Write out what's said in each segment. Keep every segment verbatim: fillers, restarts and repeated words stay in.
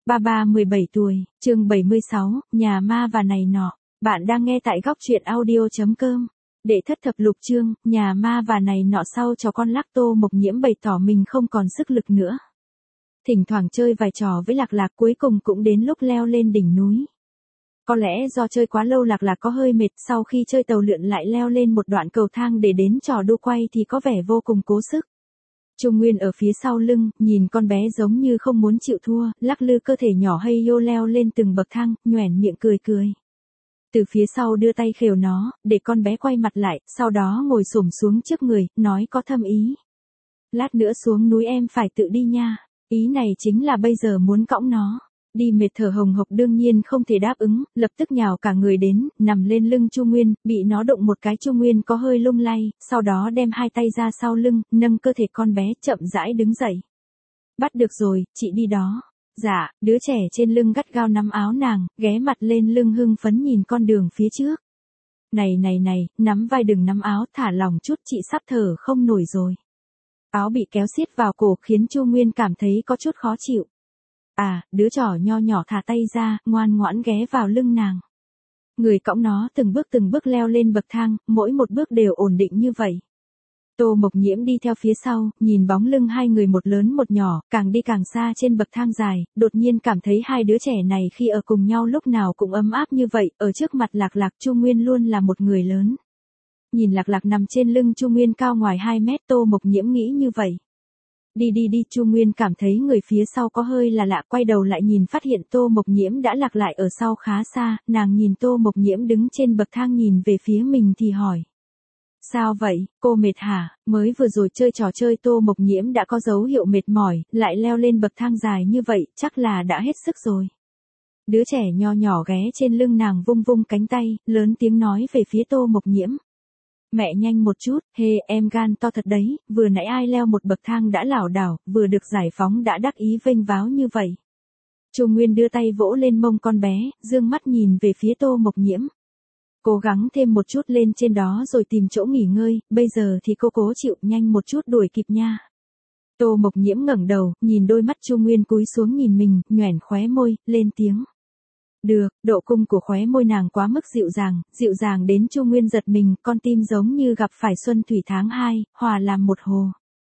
Ba ba mười bảy tuổi, chương bảy mươi sáu, nhà ma và này nọ. Bạn đang nghe tại góc truyện audio.com. Đệ thất thập lục chương, nhà ma và này nọ sau cho con lắc Tô Mộc Nhiễm bày tỏ mình không còn sức lực nữa. Thỉnh thoảng chơi vài trò với Lạc Lạc cuối cùng cũng đến lúc leo lên đỉnh núi. Có lẽ do chơi quá lâu Lạc Lạc có hơi mệt, sau khi chơi tàu lượn lại leo lên một đoạn cầu thang để đến trò đu quay thì có vẻ vô cùng cố sức. Trung Nguyên ở phía sau lưng, nhìn con bé giống như không muốn chịu thua, lắc lư cơ thể nhỏ hay vô leo lên từng bậc thang, nhoẻn miệng cười cười. Từ phía sau đưa tay khều nó, để con bé quay mặt lại, sau đó ngồi xổm xuống trước người, nói có thâm ý. Lát nữa xuống núi em phải tự đi nha, ý này chính là bây giờ muốn cõng nó. Đi mệt thở hồng hộc đương nhiên không thể đáp ứng, lập tức nhào cả người đến, nằm lên lưng Chu Nguyên, bị nó đụng một cái Chu Nguyên có hơi lung lay, sau đó đem hai tay ra sau lưng, nâng cơ thể con bé chậm rãi đứng dậy. Bắt được rồi, chị đi đó. Dạ, đứa trẻ trên lưng gắt gao nắm áo nàng, ghé mặt lên lưng hưng phấn nhìn con đường phía trước. Này này này, nắm vai đừng nắm áo, thả lỏng chút chị sắp thở không nổi rồi. Áo bị kéo siết vào cổ khiến Chu Nguyên cảm thấy có chút khó chịu. À, đứa trỏ nho nhỏ thả tay ra, ngoan ngoãn ghé vào lưng nàng. Người cõng nó từng bước từng bước leo lên bậc thang, mỗi một bước đều ổn định như vậy. Tô Mộc Nhiễm đi theo phía sau, nhìn bóng lưng hai người một lớn một nhỏ, càng đi càng xa trên bậc thang dài, đột nhiên cảm thấy hai đứa trẻ này khi ở cùng nhau lúc nào cũng ấm áp như vậy, ở trước mặt Lạc Lạc Chu Nguyên luôn là một người lớn. Nhìn Lạc Lạc nằm trên lưng Chu Nguyên cao ngoài hai mét, Tô Mộc Nhiễm nghĩ như vậy. Đi đi đi, Chu Nguyên cảm thấy người phía sau có hơi là lạ, quay đầu lại nhìn phát hiện Tô Mộc Nhiễm đã lạc lại ở sau khá xa, nàng nhìn Tô Mộc Nhiễm đứng trên bậc thang nhìn về phía mình thì hỏi. Sao vậy, cô mệt hả? Mới vừa rồi chơi trò chơi Tô Mộc Nhiễm đã có dấu hiệu mệt mỏi, lại leo lên bậc thang dài như vậy, chắc là đã hết sức rồi. Đứa trẻ nho nhỏ ghé trên lưng nàng vung vung cánh tay, lớn tiếng nói về phía Tô Mộc Nhiễm. Mẹ nhanh một chút, hê em gan to thật đấy, vừa nãy ai leo một bậc thang đã lảo đảo, vừa được giải phóng đã đắc ý vênh váo như vậy. Chu Nguyên đưa tay vỗ lên mông con bé, dương mắt nhìn về phía Tô Mộc Nhiễm. Cố gắng thêm một chút lên trên đó rồi tìm chỗ nghỉ ngơi, bây giờ thì cô cố chịu, nhanh một chút đuổi kịp nha. Tô Mộc Nhiễm ngẩng đầu, nhìn đôi mắt Chu Nguyên cúi xuống nhìn mình, nhoẻn khóe môi, lên tiếng. Được, độ cung của khóe môi nàng quá mức dịu dàng, dịu dàng đến Chu Nguyên giật mình, con tim giống như gặp phải xuân thủy tháng hai, hòa làm một hồ.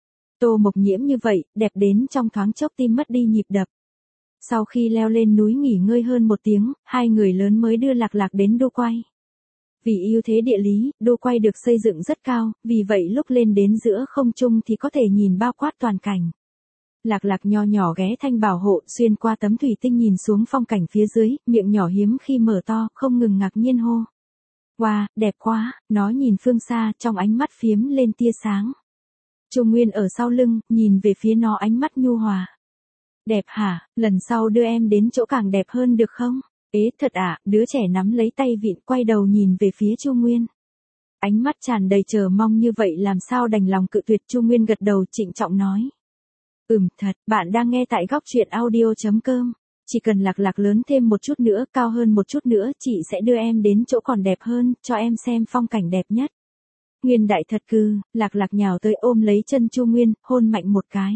Tô Mộc Nhiễm như vậy, đẹp đến trong thoáng chốc tim mất đi nhịp đập. Sau khi leo lên núi nghỉ ngơi hơn một tiếng, hai người lớn mới đưa Lạc Lạc đến đu quay. Vì ưu thế địa lý, đu quay được xây dựng rất cao, vì vậy lúc lên đến giữa không trung thì có thể nhìn bao quát toàn cảnh. Lạc Lạc nho nhỏ ghé thanh bảo hộ, xuyên qua tấm thủy tinh nhìn xuống phong cảnh phía dưới, miệng nhỏ hiếm khi mở to, không ngừng ngạc nhiên hô. Wow, đẹp quá, nó nhìn phương xa, trong ánh mắt phiếm lên tia sáng. Chu Nguyên ở sau lưng, nhìn về phía nó ánh mắt nhu hòa. Đẹp hả, lần sau đưa em đến chỗ càng đẹp hơn được không? Ế thật ạ, à, đứa trẻ nắm lấy tay vịn quay đầu nhìn về phía Chu Nguyên. Ánh mắt tràn đầy chờ mong như vậy làm sao đành lòng cự tuyệt. Chu Nguyên gật đầu trịnh trọng nói. Ừm, thật, bạn đang nghe tại góc truyện audio.com. Chỉ cần Lạc Lạc lớn thêm một chút nữa, cao hơn một chút nữa, chị sẽ đưa em đến chỗ còn đẹp hơn, cho em xem phong cảnh đẹp nhất. Nguyên đại thật cư, Lạc Lạc nhào tới ôm lấy chân Chu Nguyên, hôn mạnh một cái.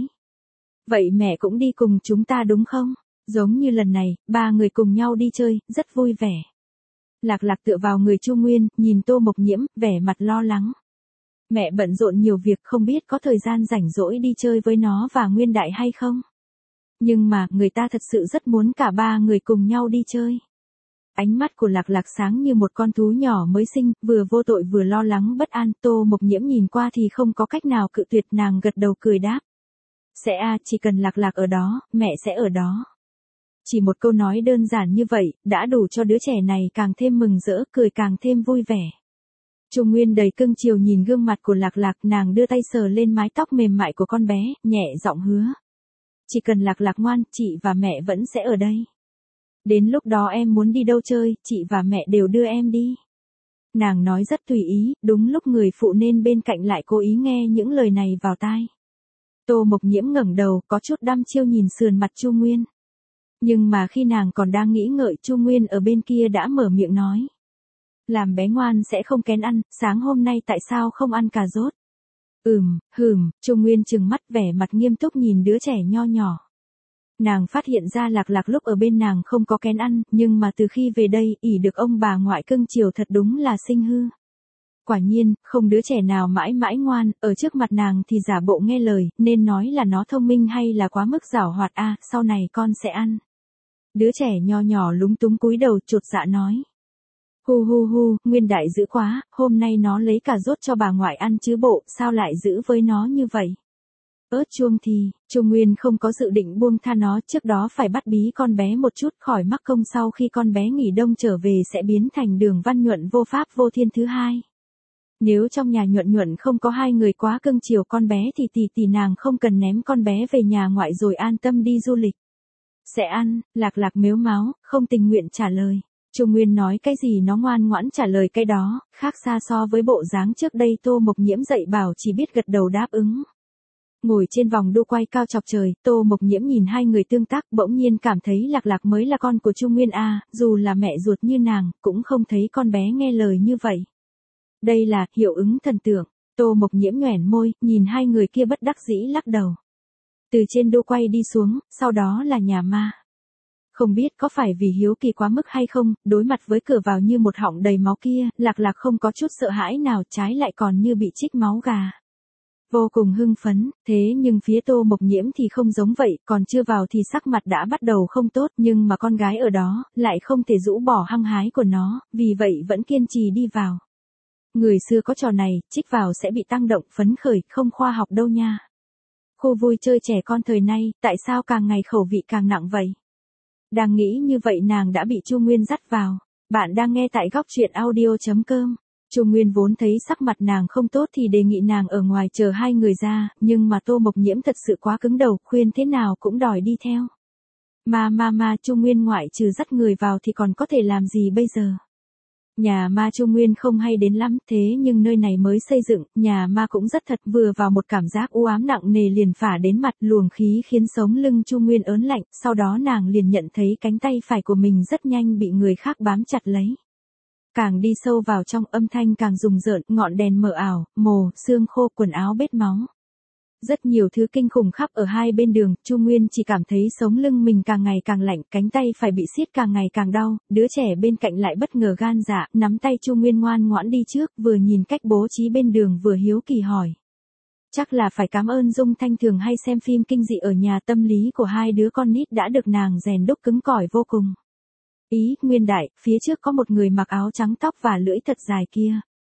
Vậy mẹ cũng đi cùng chúng ta đúng không? Giống như lần này, ba người cùng nhau đi chơi, rất vui vẻ. Lạc Lạc tựa vào người Chu Nguyên, nhìn Tô Mộc Nhiễm, vẻ mặt lo lắng. Mẹ bận rộn nhiều việc không biết có thời gian rảnh rỗi đi chơi với nó và Nguyên đại hay không. Nhưng mà, người ta thật sự rất muốn cả ba người cùng nhau đi chơi. Ánh mắt của Lạc Lạc sáng như một con thú nhỏ mới sinh, vừa vô tội vừa lo lắng bất an. Tô Mộc Nhiễm nhìn qua thì không có cách nào cự tuyệt, nàng gật đầu cười đáp. Sẽ à, chỉ cần Lạc Lạc ở đó, mẹ sẽ ở đó. Chỉ một câu nói đơn giản như vậy, đã đủ cho đứa trẻ này càng thêm mừng rỡ, cười càng thêm vui vẻ. Chu Nguyên đầy cưng chiều nhìn gương mặt của Lạc Lạc, nàng đưa tay sờ lên mái tóc mềm mại của con bé, nhẹ giọng hứa. Chỉ cần Lạc Lạc ngoan, chị và mẹ vẫn sẽ ở đây. Đến lúc đó em muốn đi đâu chơi, chị và mẹ đều đưa em đi. Nàng nói rất tùy ý, đúng lúc người phụ nên bên cạnh lại cố ý nghe những lời này vào tai. Tô Mộc Nhiễm ngẩng đầu, có chút đăm chiêu nhìn sườn mặt Chu Nguyên. Nhưng mà khi nàng còn đang nghĩ ngợi, Chu Nguyên ở bên kia đã mở miệng nói. Làm bé ngoan sẽ không kén ăn, sáng hôm nay tại sao không ăn cà rốt? Ừm, hừm, Chu Nguyên trừng mắt vẻ mặt nghiêm túc nhìn đứa trẻ nho nhỏ. Nàng phát hiện ra Lạc Lạc lúc ở bên nàng không có kén ăn, nhưng mà từ khi về đây, ỷ được ông bà ngoại cưng chiều thật đúng là sinh hư. Quả nhiên, không đứa trẻ nào mãi mãi ngoan, ở trước mặt nàng thì giả bộ nghe lời, nên nói là nó thông minh hay là quá mức giảo hoạt a, à, sau này con sẽ ăn. Đứa trẻ nho nhỏ lúng túng cúi đầu chột dạ nói. Hu hu hu, Nguyên đại dữ quá, hôm nay nó lấy cà rốt cho bà ngoại ăn chứ bộ, sao lại giữ với nó như vậy? Ớt chuông thì, Chu Nguyên không có dự định buông tha nó, trước đó phải bắt bí con bé một chút khỏi mắc công sau khi con bé nghỉ đông trở về sẽ biến thành Đường Văn Nhuận vô pháp vô thiên thứ hai. Nếu trong nhà Nhuận Nhuận không có hai người quá cưng chiều con bé thì tỷ tỷ nàng không cần ném con bé về nhà ngoại rồi an tâm đi du lịch. Sẽ ăn, Lạc Lạc mếu máo, không tình nguyện trả lời. Chu Nguyên nói cái gì nó ngoan ngoãn trả lời cái đó, khác xa so với bộ dáng trước đây Tô Mộc Nhiễm dạy bảo chỉ biết gật đầu đáp ứng. Ngồi trên vòng đu quay cao chọc trời, Tô Mộc Nhiễm nhìn hai người tương tác bỗng nhiên cảm thấy Lạc Lạc mới là con của Chu Nguyên a, dù là mẹ ruột như nàng, cũng không thấy con bé nghe lời như vậy. Đây là hiệu ứng thần tượng. Tô Mộc Nhiễm nhoẻn môi, nhìn hai người kia bất đắc dĩ lắc đầu. Từ trên đu quay đi xuống, sau đó là nhà ma. Không biết có phải vì hiếu kỳ quá mức hay không, đối mặt với cửa vào như một họng đầy máu kia, Lạc Lạc không có chút sợ hãi nào, trái lại còn như bị trích máu gà. Vô cùng hưng phấn, thế nhưng phía Tô Mộc Nhiễm thì không giống vậy, còn chưa vào thì sắc mặt đã bắt đầu không tốt, nhưng mà con gái ở đó, lại không thể rũ bỏ hăng hái của nó, vì vậy vẫn kiên trì đi vào. Người xưa có trò này, trích vào sẽ bị tăng động, phấn khởi, không khoa học đâu nha. Khu vui chơi trẻ con thời nay, tại sao càng ngày khẩu vị càng nặng vậy? Đang nghĩ như vậy nàng đã bị Chu Nguyên dắt vào. Bạn đang nghe tại góc truyện audio chấm com. Chu Nguyên vốn thấy sắc mặt nàng không tốt thì đề nghị nàng ở ngoài chờ hai người ra, nhưng mà Tô Mộc Nhiễm thật sự quá cứng đầu, khuyên thế nào cũng đòi đi theo. Ma ma ma Chu Nguyên ngoại trừ dắt người vào thì còn có thể làm gì bây giờ? Nhà ma Chu Nguyên không hay đến lắm, thế nhưng nơi này mới xây dựng, nhà ma cũng rất thật, vừa vào một cảm giác u ám nặng nề liền phả đến mặt, luồng khí khiến sống lưng Chu Nguyên ớn lạnh, sau đó nàng liền nhận thấy cánh tay phải của mình rất nhanh bị người khác bám chặt lấy. Càng đi sâu vào trong âm thanh càng rùng rợn, ngọn đèn mờ ảo, mồ, xương khô, quần áo bết máu. Rất nhiều thứ kinh khủng khắp ở hai bên đường, Chu Nguyên chỉ cảm thấy sống lưng mình càng ngày càng lạnh, cánh tay phải bị siết càng ngày càng đau, đứa trẻ bên cạnh lại bất ngờ gan dạ, nắm tay Chu Nguyên ngoan ngoãn đi trước, vừa nhìn cách bố trí bên đường vừa hiếu kỳ hỏi. Chắc là phải cảm ơn Dung Thanh thường hay xem phim kinh dị ở nhà, tâm lý của hai đứa con nít đã được nàng rèn đúc cứng cỏi vô cùng. Ý, Nguyên đại, phía trước có một người mặc áo trắng tóc và lưỡi thật dài kia.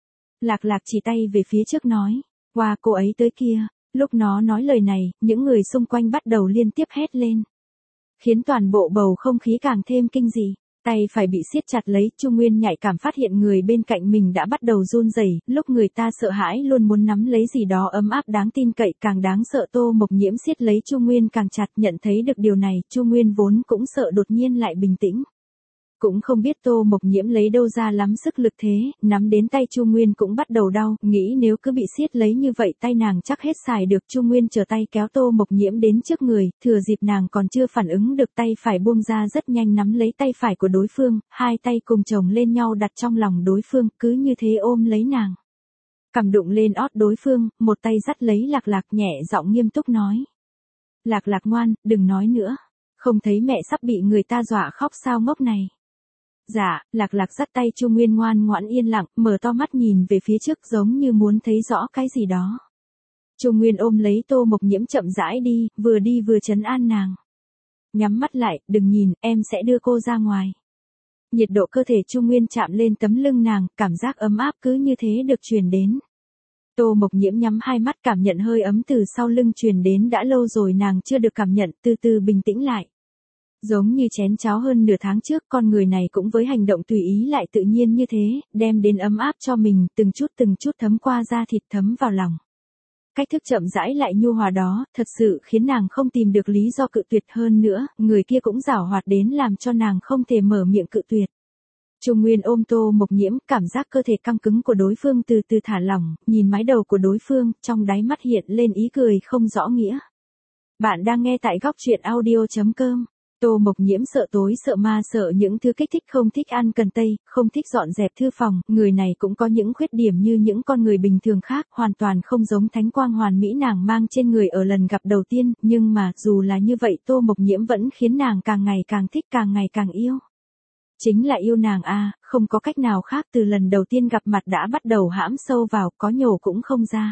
Lạc Lạc chỉ tay về phía trước nói, qua cô ấy tới kia. Lúc nó nói lời này, những người xung quanh bắt đầu liên tiếp hét lên. Khiến toàn bộ bầu không khí càng thêm kinh dị. Tay phải bị siết chặt lấy, Chu Nguyên nhạy cảm phát hiện người bên cạnh mình đã bắt đầu run rẩy, lúc người ta sợ hãi luôn muốn nắm lấy gì đó ấm áp đáng tin cậy, càng đáng sợ Tô Mộc Nhiễm siết lấy Chu Nguyên càng chặt, nhận thấy được điều này, Chu Nguyên vốn cũng sợ đột nhiên lại bình tĩnh. Cũng không biết Tô Mộc Nhiễm lấy đâu ra lắm sức lực thế, nắm đến tay Chu Nguyên cũng bắt đầu đau, nghĩ nếu cứ bị siết lấy như vậy tay nàng chắc hết xài được. Chu Nguyên trở tay kéo Tô Mộc Nhiễm đến trước người, thừa dịp nàng còn chưa phản ứng được tay phải buông ra rất nhanh nắm lấy tay phải của đối phương, hai tay cùng chồng lên nhau đặt trong lòng đối phương, cứ như thế ôm lấy nàng. Cầm đụng lên ót đối phương, một tay dắt lấy Lạc Lạc nhẹ giọng nghiêm túc nói. Lạc Lạc ngoan, đừng nói nữa. Không thấy mẹ sắp bị người ta dọa khóc sao ngốc này. Dạ, Lạc Lạc dắt tay Chu Nguyên ngoan ngoãn yên lặng, mở to mắt nhìn về phía trước giống như muốn thấy rõ cái gì đó. Chu Nguyên ôm lấy Tô Mộc Nhiễm chậm rãi đi, vừa đi vừa trấn an nàng. Nhắm mắt lại, đừng nhìn, em sẽ đưa cô ra ngoài. Nhiệt độ cơ thể Chu Nguyên chạm lên tấm lưng nàng, cảm giác ấm áp cứ như thế được truyền đến. Tô Mộc Nhiễm nhắm hai mắt cảm nhận hơi ấm từ sau lưng truyền đến đã lâu rồi nàng chưa được cảm nhận, từ từ bình tĩnh lại. Giống như chén cháo hơn nửa tháng trước, con người này cũng với hành động tùy ý lại tự nhiên như thế, đem đến ấm áp cho mình, từng chút từng chút thấm qua da thịt thấm vào lòng. Cách thức chậm rãi lại nhu hòa đó, thật sự khiến nàng không tìm được lý do cự tuyệt, hơn nữa, người kia cũng giảo hoạt đến làm cho nàng không thể mở miệng cự tuyệt. Chu Nguyên ôm Tô Mộc Nhiễm, cảm giác cơ thể căng cứng của đối phương từ từ thả lỏng, nhìn mái đầu của đối phương, trong đáy mắt hiện lên ý cười không rõ nghĩa. Bạn đang nghe tại góc truyện audio chấm com. Tô Mộc Nhiễm sợ tối sợ ma sợ những thứ kích thích, không thích ăn cần tây, không thích dọn dẹp thư phòng, người này cũng có những khuyết điểm như những con người bình thường khác, hoàn toàn không giống thánh quang hoàn mỹ nàng mang trên người ở lần gặp đầu tiên, nhưng mà, dù là như vậy Tô Mộc Nhiễm vẫn khiến nàng càng ngày càng thích, càng ngày càng yêu. Chính là yêu nàng a, không có cách nào khác, từ lần đầu tiên gặp mặt đã bắt đầu hãm sâu vào, có nhổ cũng không ra.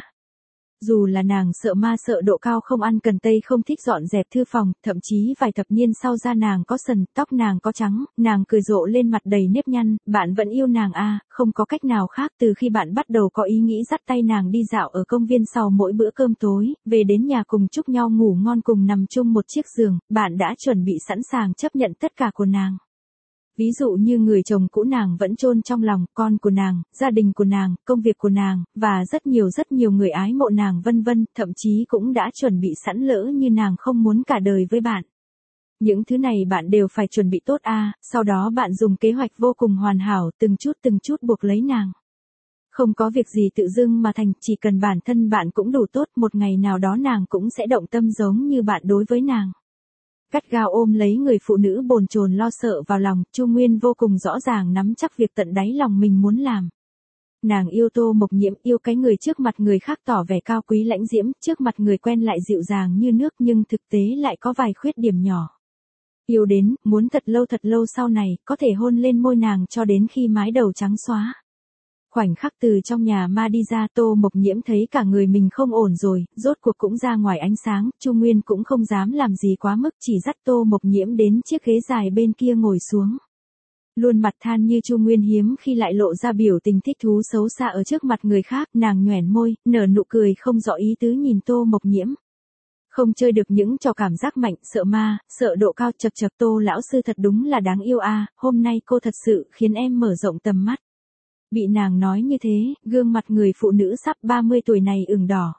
Dù là nàng sợ ma sợ độ cao, không ăn cần tây, không thích dọn dẹp thư phòng, thậm chí vài thập niên sau da nàng có sần, tóc nàng có trắng, nàng cười rộ lên mặt đầy nếp nhăn, bạn vẫn yêu nàng a, không có cách nào khác. Từ khi bạn bắt đầu có ý nghĩ dắt tay nàng đi dạo ở công viên sau mỗi bữa cơm tối, về đến nhà cùng chúc nhau ngủ ngon, cùng nằm chung một chiếc giường, bạn đã chuẩn bị sẵn sàng chấp nhận tất cả của nàng. Ví dụ như người chồng cũ nàng vẫn chôn trong lòng, con của nàng, gia đình của nàng, công việc của nàng, và rất nhiều rất nhiều người ái mộ nàng vân vân, thậm chí cũng đã chuẩn bị sẵn lỡ như nàng không muốn cả đời với bạn. Những thứ này bạn đều phải chuẩn bị tốt a, sau đó bạn dùng kế hoạch vô cùng hoàn hảo, từng chút từng chút buộc lấy nàng. Không có việc gì tự dưng mà thành, chỉ cần bản thân bạn cũng đủ tốt, một ngày nào đó nàng cũng sẽ động tâm giống như bạn đối với nàng. Gắt gao ôm lấy người phụ nữ bồn chồn lo sợ vào lòng, Chu Nguyên vô cùng rõ ràng nắm chắc việc tận đáy lòng mình muốn làm. Nàng yêu Tô Mộc Nhiễm, yêu cái người trước mặt người khác tỏ vẻ cao quý lãnh diễm, trước mặt người quen lại dịu dàng như nước, nhưng thực tế lại có vài khuyết điểm nhỏ. Yêu đến, muốn thật lâu thật lâu sau này, có thể hôn lên môi nàng cho đến khi mái đầu trắng xóa. Khoảnh khắc từ trong nhà ma đi ra, Tô Mộc Nhiễm thấy cả người mình không ổn rồi, rốt cuộc cũng ra ngoài ánh sáng, Chu Nguyên cũng không dám làm gì quá mức, chỉ dắt Tô Mộc Nhiễm đến chiếc ghế dài bên kia ngồi xuống. Luôn mặt than như Chu Nguyên hiếm khi lại lộ ra biểu tình thích thú xấu xa ở trước mặt người khác, nàng nhoẻn môi, nở nụ cười không rõ ý tứ nhìn Tô Mộc Nhiễm. Không chơi được những trò cảm giác mạnh, sợ ma, sợ độ cao, chật chật, Tô lão sư thật đúng là đáng yêu a, hôm nay cô thật sự khiến em mở rộng tầm mắt. Bị nàng nói như thế, gương mặt người phụ nữ sắp ba mươi tuổi này ửng đỏ.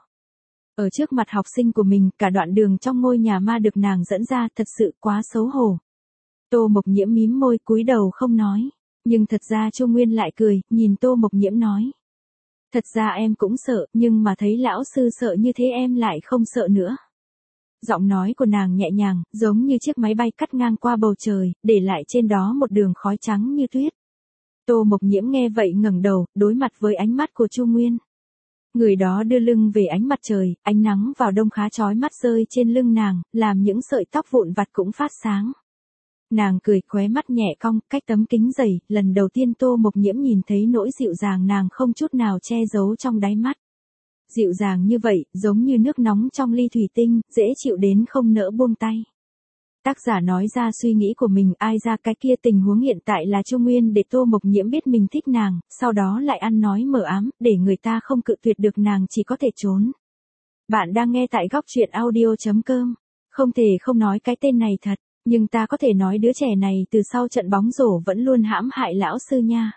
Ở trước mặt học sinh của mình, cả đoạn đường trong ngôi nhà ma được nàng dẫn ra, thật sự quá xấu hổ. Tô Mộc Nhiễm mím môi cúi đầu không nói. Nhưng thật ra Chu Nguyên lại cười, nhìn Tô Mộc Nhiễm nói. Thật ra em cũng sợ, nhưng mà thấy lão sư sợ như thế em lại không sợ nữa. Giọng nói của nàng nhẹ nhàng, giống như chiếc máy bay cắt ngang qua bầu trời, để lại trên đó một đường khói trắng như tuyết. Tô Mộc Nhiễm nghe vậy ngẩng đầu, đối mặt với ánh mắt của Chu Nguyên. Người đó đưa lưng về ánh mặt trời, ánh nắng vào đông khá chói mắt rơi trên lưng nàng, làm những sợi tóc vụn vặt cũng phát sáng. Nàng cười, khóe mắt nhẹ cong, cách tấm kính dày, lần đầu tiên Tô Mộc Nhiễm nhìn thấy nỗi dịu dàng nàng không chút nào che giấu trong đáy mắt. Dịu dàng như vậy, giống như nước nóng trong ly thủy tinh, dễ chịu đến không nỡ buông tay. Tác giả nói ra suy nghĩ của mình, ai ra cái kia, tình huống hiện tại là Chu Nguyên để Tô Mộc Nhiễm biết mình thích nàng, sau đó lại ăn nói mờ ám, để người ta không cự tuyệt được, nàng chỉ có thể trốn. Bạn đang nghe tại góc truyện audio chấm com. Không thể không nói cái tên này thật, nhưng ta có thể nói đứa trẻ này từ sau trận bóng rổ vẫn luôn hãm hại lão sư nha.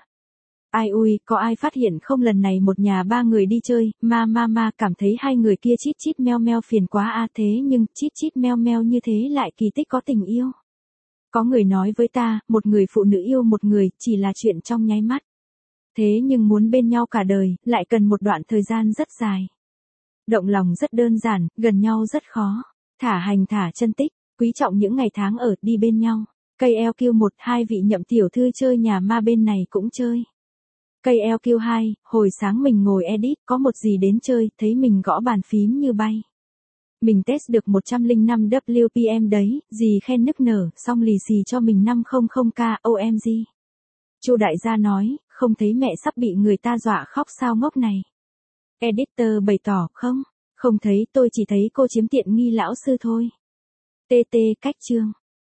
Ai ui, có ai phát hiện không, lần này một nhà ba người đi chơi, ma ma ma cảm thấy hai người kia chít chít meo meo phiền quá a, thế nhưng chít chít meo meo như thế lại kỳ tích có tình yêu. Có người nói với ta, một người phụ nữ yêu một người chỉ là chuyện trong nháy mắt. Thế nhưng muốn bên nhau cả đời, lại cần một đoạn thời gian rất dài. Động lòng rất đơn giản, gần nhau rất khó. Thả hành thả chân tích, quý trọng những ngày tháng ở đi bên nhau. Cây eo kiêu một, hai vị nhậm tiểu thư chơi nhà ma bên này cũng chơi. Cây eo kiêu hai, hồi sáng mình ngồi edit, có một gì đến chơi, thấy mình gõ bàn phím như bay. Mình test được một trăm lẻ năm W P M đấy, gì khen nức nở, xong lì xì cho mình năm trăm K, O M G. Chu đại gia nói, không thấy mẹ sắp bị người ta dọa khóc sao ngốc này. Editor bày tỏ, không, không thấy, tôi chỉ thấy cô chiếm tiện nghi lão sư thôi. tê tê cách chương.